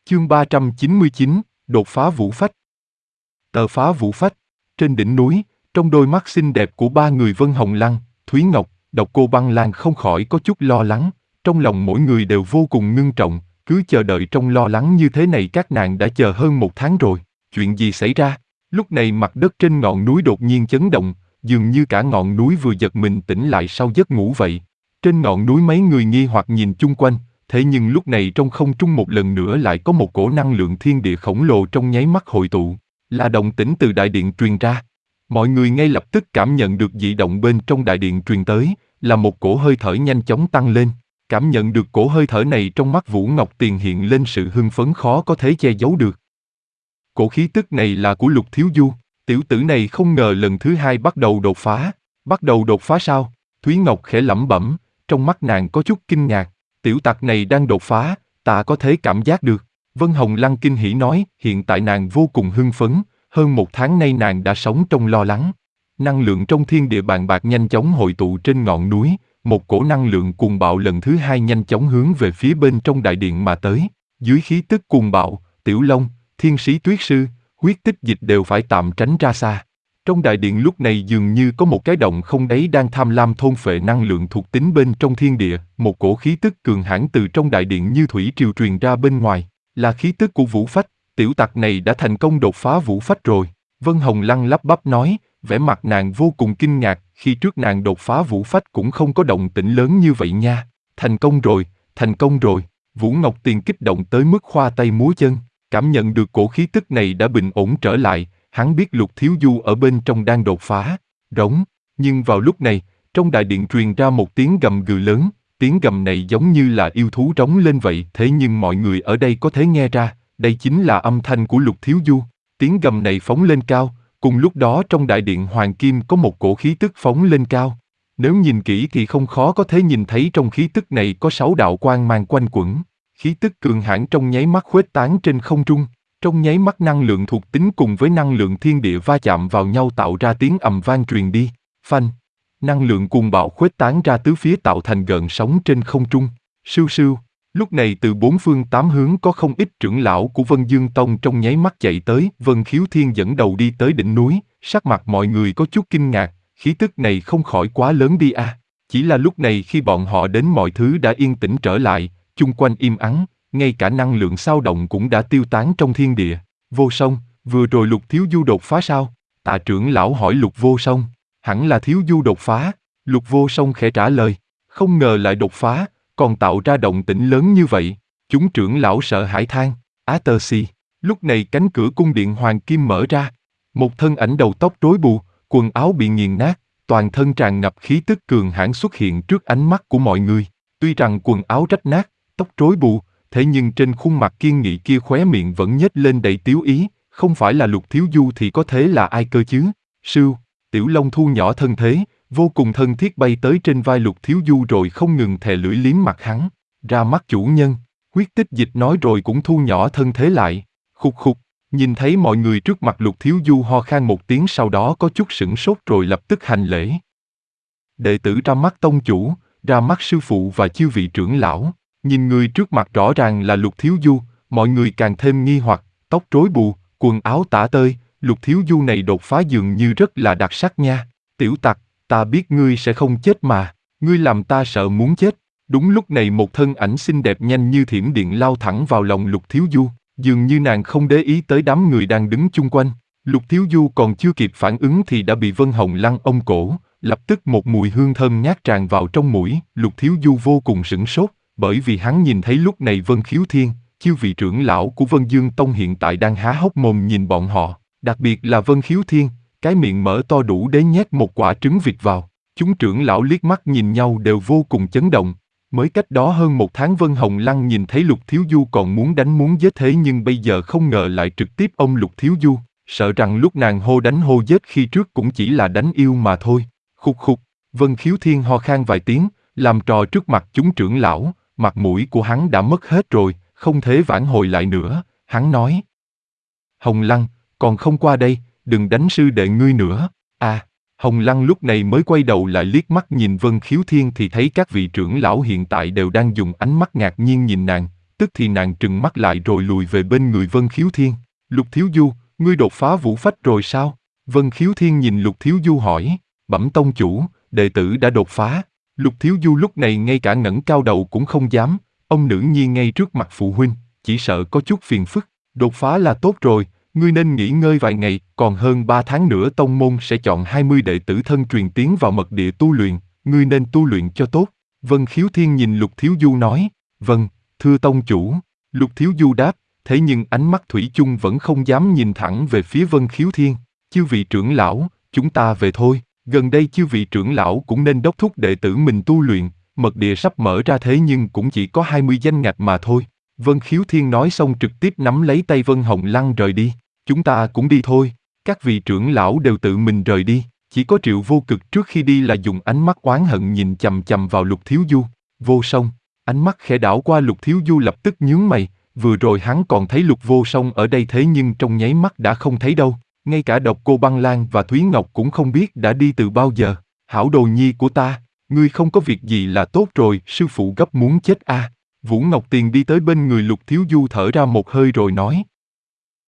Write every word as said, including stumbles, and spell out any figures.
Chương ba trăm chín mươi chín, đột phá vũ phách. Tờ phá vũ phách. Trên đỉnh núi, trong đôi mắt xinh đẹp của ba người Vân Hồng Lăng, Thúy Ngọc, Độc Cô Băng Lan không khỏi có chút lo lắng, trong lòng mỗi người đều vô cùng ngưng trọng, cứ chờ đợi trong lo lắng như thế này các nàng đã chờ hơn một tháng rồi. Chuyện gì xảy ra? Lúc này mặt đất trên ngọn núi đột nhiên chấn động, dường như cả ngọn núi vừa giật mình tỉnh lại sau giấc ngủ vậy. Trên ngọn núi mấy người nghi hoặc nhìn chung quanh, thế nhưng lúc này trong không trung một lần nữa lại có một cổ năng lượng thiên địa khổng lồ trong nháy mắt hội tụ, là động tĩnh từ đại điện truyền ra. Mọi người ngay lập tức cảm nhận được dị động bên trong đại điện truyền tới, là một cổ hơi thở nhanh chóng tăng lên. Cảm nhận được cổ hơi thở này trong mắt Vũ Ngọc Tiền hiện lên sự hưng phấn khó có thể che giấu được. Cổ khí tức này là của Lục Thiếu Du, tiểu tử này không ngờ lần thứ hai bắt đầu đột phá. Bắt đầu đột phá sao? Thúy Ngọc khẽ lẩm bẩm, trong mắt nàng có chút kinh ngạc. Tiểu tặc này đang đột phá, ta có thể cảm giác được. Vân Hồng Lăng kinh hỉ nói, hiện tại nàng vô cùng hưng phấn, hơn một tháng nay nàng đã sống trong lo lắng. Năng lượng trong thiên địa bàn bạc nhanh chóng hội tụ trên ngọn núi, một cổ năng lượng cuồng bạo lần thứ hai nhanh chóng hướng về phía bên trong đại điện mà tới. Dưới khí tức cuồng bạo, Tiểu Long, Thiên Sĩ Tuyết Sư, Huyết Tích Dịch đều phải tạm tránh ra xa. Trong đại điện lúc này dường như có một cái động không đáy đang tham lam thôn phệ năng lượng thuộc tính bên trong thiên địa, một cổ khí tức cường hãn từ trong đại điện như thủy triều truyền ra bên ngoài, là khí tức của vũ phách. Tiểu tặc này đã thành công đột phá vũ phách rồi. Vân Hồng Lăng lắp bắp nói, vẻ mặt nàng vô cùng kinh ngạc, khi trước nàng đột phá vũ phách cũng không có động tĩnh lớn như vậy nha. Thành công rồi, thành công rồi. Vũ Ngọc Tiền kích động tới mức khoa tay múa chân, cảm nhận được cổ khí tức này đã bình ổn trở lại. Hắn biết Lục Thiếu Du ở bên trong đang đột phá, rống. Nhưng vào lúc này, trong đại điện truyền ra một tiếng gầm gừ lớn, tiếng gầm này giống như là yêu thú rống lên vậy. Thế nhưng mọi người ở đây có thể nghe ra, đây chính là âm thanh của Lục Thiếu Du. Tiếng gầm này phóng lên cao, cùng lúc đó trong đại điện hoàng kim có một cổ khí tức phóng lên cao. Nếu nhìn kỹ thì không khó có thể nhìn thấy trong khí tức này có sáu đạo quang mang quanh quẩn. Khí tức cường hãn trong nháy mắt khuếch tán trên không trung. Trong nháy mắt năng lượng thuộc tính cùng với năng lượng thiên địa va chạm vào nhau tạo ra tiếng ầm vang truyền đi, phanh. Năng lượng cuồng bạo khuếch tán ra tứ phía tạo thành gợn sóng trên không trung, sưu sưu. Lúc này từ bốn phương tám hướng có không ít trưởng lão của Vân Dương Tông trong nháy mắt chạy tới. Vân Khiếu Thiên dẫn đầu đi tới đỉnh núi, sắc mặt mọi người có chút kinh ngạc, khí tức này không khỏi quá lớn đi à. Chỉ là lúc này khi bọn họ đến mọi thứ đã yên tĩnh trở lại, chung quanh im ắng. Ngay cả năng lượng xao động cũng đã tiêu tán trong thiên địa. Vô Song, vừa rồi Lục Thiếu Du đột phá sao? Tạ trưởng lão hỏi Lục Vô Song. Hẳn là Thiếu Du đột phá. Lục Vô Song khẽ trả lời. Không ngờ lại đột phá, còn tạo ra động tĩnh lớn như vậy. Chúng trưởng lão sợ hãi than. Á tơ xì. Lúc này cánh cửa cung điện hoàng kim mở ra. Một thân ảnh đầu tóc rối bù, quần áo bị nghiền nát, toàn thân tràn ngập khí tức cường hãn xuất hiện trước ánh mắt của mọi người. Tuy rằng quần áo rách nát, tóc rối bù, thế nhưng trên khuôn mặt kiên nghị kia khóe miệng vẫn nhếch lên đầy tiếu ý, không phải là Lục Thiếu Du thì có thế là ai cơ chứ? Sưu, Tiểu Long thu nhỏ thân thế, vô cùng thân thiết bay tới trên vai Lục Thiếu Du rồi không ngừng thè lưỡi liếm mặt hắn. Ra mắt chủ nhân, Huyết Tích Dịch nói rồi cũng thu nhỏ thân thế lại. Khục khục, nhìn thấy mọi người trước mặt Lục Thiếu Du ho khan một tiếng sau đó có chút sửng sốt rồi lập tức hành lễ. Đệ tử ra mắt tông chủ, ra mắt sư phụ và chư vị trưởng lão. Nhìn người trước mặt rõ ràng là Lục Thiếu Du, mọi người càng thêm nghi hoặc, tóc rối bù, quần áo tả tơi, Lục Thiếu Du này đột phá dường như rất là đặc sắc nha. Tiểu tặc, ta biết ngươi sẽ không chết mà, ngươi làm ta sợ muốn chết. Đúng lúc này một thân ảnh xinh đẹp nhanh như thiểm điện lao thẳng vào lòng Lục Thiếu Du, dường như nàng không để ý tới đám người đang đứng chung quanh. Lục Thiếu Du còn chưa kịp phản ứng thì đã bị Vân Hồng Lăng ôm cổ, lập tức một mùi hương thơm ngát tràn vào trong mũi. Lục Thiếu Du vô cùng sửng sốt, bởi vì hắn nhìn thấy lúc này Vân Khiếu Thiên, chư vị trưởng lão của Vân Dương Tông hiện tại đang há hốc mồm nhìn bọn họ, đặc biệt là Vân Khiếu Thiên, cái miệng mở to đủ để nhét một quả trứng vịt vào. Chúng trưởng lão liếc mắt nhìn nhau đều vô cùng chấn động. Mới cách đó hơn một tháng Vân Hồng Lăng nhìn thấy Lục Thiếu Du còn muốn đánh muốn giết, thế nhưng bây giờ không ngờ lại trực tiếp ôm Lục Thiếu Du, sợ rằng lúc nàng hô đánh hô giết khi trước cũng chỉ là đánh yêu mà thôi. Khục khục, Vân Khiếu Thiên ho khan vài tiếng, làm trò trước mặt chúng trưởng lão. Mặt mũi của hắn đã mất hết rồi, không thể vãn hồi lại nữa. Hắn nói, Hồng Lăng, còn không qua đây, đừng đánh sư đệ ngươi nữa. À, Hồng Lăng lúc này mới quay đầu lại liếc mắt nhìn Vân Khiếu Thiên thì thấy các vị trưởng lão hiện tại đều đang dùng ánh mắt ngạc nhiên nhìn nàng. tức thì nàng trừng mắt lại rồi lùi về bên người Vân Khiếu Thiên. Lục Thiếu Du, ngươi đột phá vũ phách rồi sao? Vân Khiếu Thiên nhìn Lục Thiếu Du hỏi. Bẩm tông chủ, đệ tử đã đột phá. Lục Thiếu Du lúc này ngay cả ngẩng cao đầu cũng không dám, ông nữ nhi ngay trước mặt phụ huynh, chỉ sợ có chút phiền phức. Đột phá là tốt rồi, ngươi nên nghỉ ngơi vài ngày, còn hơn ba tháng nữa tông môn sẽ chọn hai mươi đệ tử thân truyền tiến vào mật địa tu luyện, ngươi nên tu luyện cho tốt. Vân Khiếu Thiên nhìn Lục Thiếu Du nói. Vâng, thưa tông chủ. Lục Thiếu Du đáp, thế nhưng ánh mắt thủy chung vẫn không dám nhìn thẳng về phía Vân Khiếu Thiên. Chư vị trưởng lão, chúng ta về thôi. Gần đây chư vị trưởng lão cũng nên đốc thúc đệ tử mình tu luyện, mật địa sắp mở ra thế nhưng cũng chỉ có hai mươi danh ngạch mà thôi. Vân Khiếu Thiên nói xong trực tiếp nắm lấy tay Vân Hồng Lăng rời đi. Chúng ta cũng đi thôi. Các vị trưởng lão đều tự mình rời đi. Chỉ có Triệu Vô Cực trước khi đi là dùng ánh mắt oán hận nhìn chằm chằm vào Lục Thiếu Du. Vô Song, ánh mắt khẽ đảo qua Lục Thiếu Du lập tức nhướng mày. Vừa rồi hắn còn thấy Lục Vô Song ở đây thế nhưng trong nháy mắt đã không thấy đâu. Ngay cả Độc Cô Băng Lan và Thúy Ngọc cũng không biết đã đi từ bao giờ. Hảo đồ nhi của ta, ngươi không có việc gì là tốt rồi, sư phụ gấp muốn chết a. À. Vũ Ngọc Tiền đi tới bên người Lục Thiếu Du thở ra một hơi rồi nói.